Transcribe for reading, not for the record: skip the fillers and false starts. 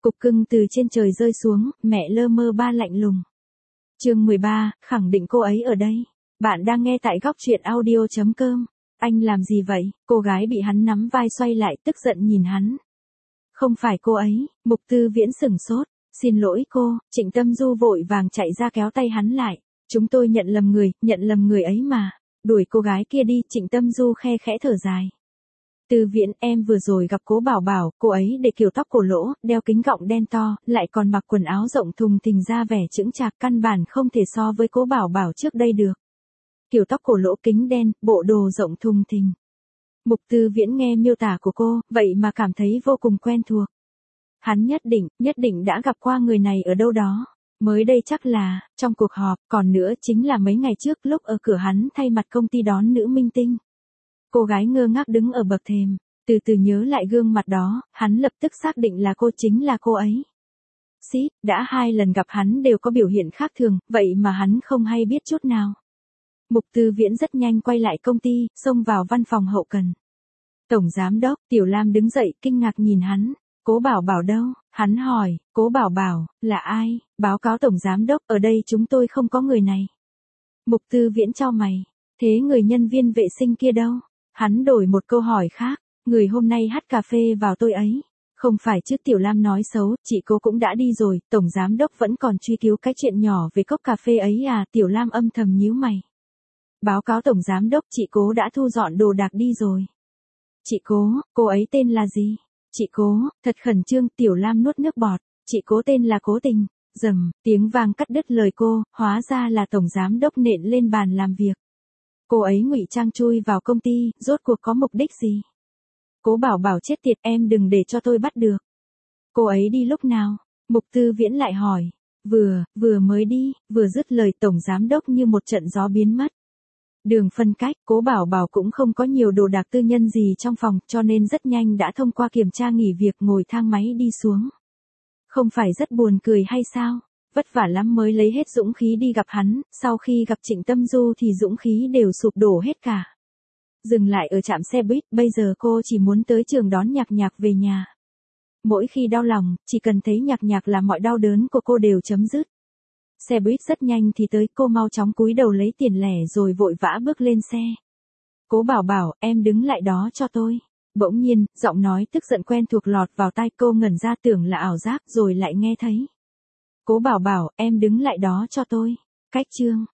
Cục cưng từ trên trời rơi xuống, mẹ lơ mơ ba lạnh lùng. Chương 13, khẳng định cô ấy ở đây. Bạn đang nghe tại góc truyện audio.com. Anh làm gì vậy? Cô gái bị hắn nắm vai xoay lại tức giận nhìn hắn. Không phải cô ấy. Mục Tư Viễn sửng sốt. Xin lỗi cô. Trịnh Tâm Du vội vàng chạy ra kéo tay hắn lại. Chúng tôi nhận lầm người ấy mà. Đuổi cô gái kia đi. Trịnh Tâm Du khe khẽ thở dài. Tư Viễn, em vừa rồi gặp Cố Bảo Bảo, cô ấy để kiểu tóc cổ lỗ, đeo kính gọng đen to, lại còn mặc quần áo rộng thùng thình ra vẻ chững chạc, căn bản không thể so với Cố Bảo Bảo trước đây được. Kiểu tóc cổ lỗ, kính đen, bộ đồ rộng thùng thình. Mục Tư Viễn nghe miêu tả của cô, vậy mà cảm thấy vô cùng quen thuộc. Hắn nhất định đã gặp qua người này ở đâu đó. Mới đây chắc là, trong cuộc họp, còn nữa chính là mấy ngày trước lúc ở cửa hắn thay mặt công ty đón nữ minh tinh. Cô gái ngơ ngác đứng ở bậc thềm, từ từ nhớ lại gương mặt đó, hắn lập tức xác định là cô, chính là cô ấy. Xít, đã 2 lần gặp hắn đều có biểu hiện khác thường, vậy mà hắn không hay biết chút nào. Mục Tư Viễn rất nhanh quay lại công ty, xông vào văn phòng hậu cần. Tổng giám đốc, Tiểu Lam đứng dậy, kinh ngạc nhìn hắn. Cố Bảo Bảo đâu? Hắn hỏi. Cố Bảo Bảo, là ai? Báo cáo tổng giám đốc, ở đây chúng tôi không có người này. Mục Tư Viễn chau mày. Thế người nhân viên vệ sinh kia đâu? Hắn đổi một câu hỏi khác. Người hôm nay hắt cà phê vào tôi ấy. Không phải chứ, Tiểu Lam nói xấu, chị cô cũng đã đi rồi, tổng giám đốc vẫn còn truy cứu cái chuyện nhỏ về cốc cà phê ấy à? Tiểu Lam âm thầm nhíu mày. Báo cáo tổng giám đốc, chị Cố đã thu dọn đồ đạc đi rồi. Chị Cố, cô ấy tên là gì? Chị Cố, thật khẩn trương, Tiểu Lam nuốt nước bọt. Chị Cố tên là Cố Tình. Rầm, tiếng vang cắt đứt lời cô, hóa ra là tổng giám đốc nện lên bàn làm việc. Cô ấy ngụy trang chui vào công ty, rốt cuộc có mục đích gì? Cố Bảo Bảo chết tiệt, em đừng để cho tôi bắt được. Cô ấy đi lúc nào? Mục Tư Viễn lại hỏi. Vừa mới đi, vừa dứt lời tổng giám đốc như một trận gió biến mất. Đường phân cách, Cố Bảo Bảo cũng không có nhiều đồ đạc tư nhân gì trong phòng, cho nên rất nhanh đã thông qua kiểm tra nghỉ việc, ngồi thang máy đi xuống. Không phải rất buồn cười hay sao? Vất vả lắm mới lấy hết dũng khí đi gặp hắn, sau khi gặp Trịnh Tâm Du thì dũng khí đều sụp đổ hết cả. Dừng lại ở trạm xe buýt, bây giờ cô chỉ muốn tới trường đón Nhạc Nhạc về nhà. Mỗi khi đau lòng, chỉ cần thấy Nhạc Nhạc là mọi đau đớn của cô đều chấm dứt. Xe buýt rất nhanh thì tới, cô mau chóng cúi đầu lấy tiền lẻ rồi vội vã bước lên xe. Cố Bảo Bảo, em đứng lại đó cho tôi. Bỗng nhiên, giọng nói tức giận quen thuộc lọt vào tai cô, ngẩn ra tưởng là ảo giác rồi lại nghe thấy. Cố Bảo Bảo, em đứng lại đó cho tôi. Cách chương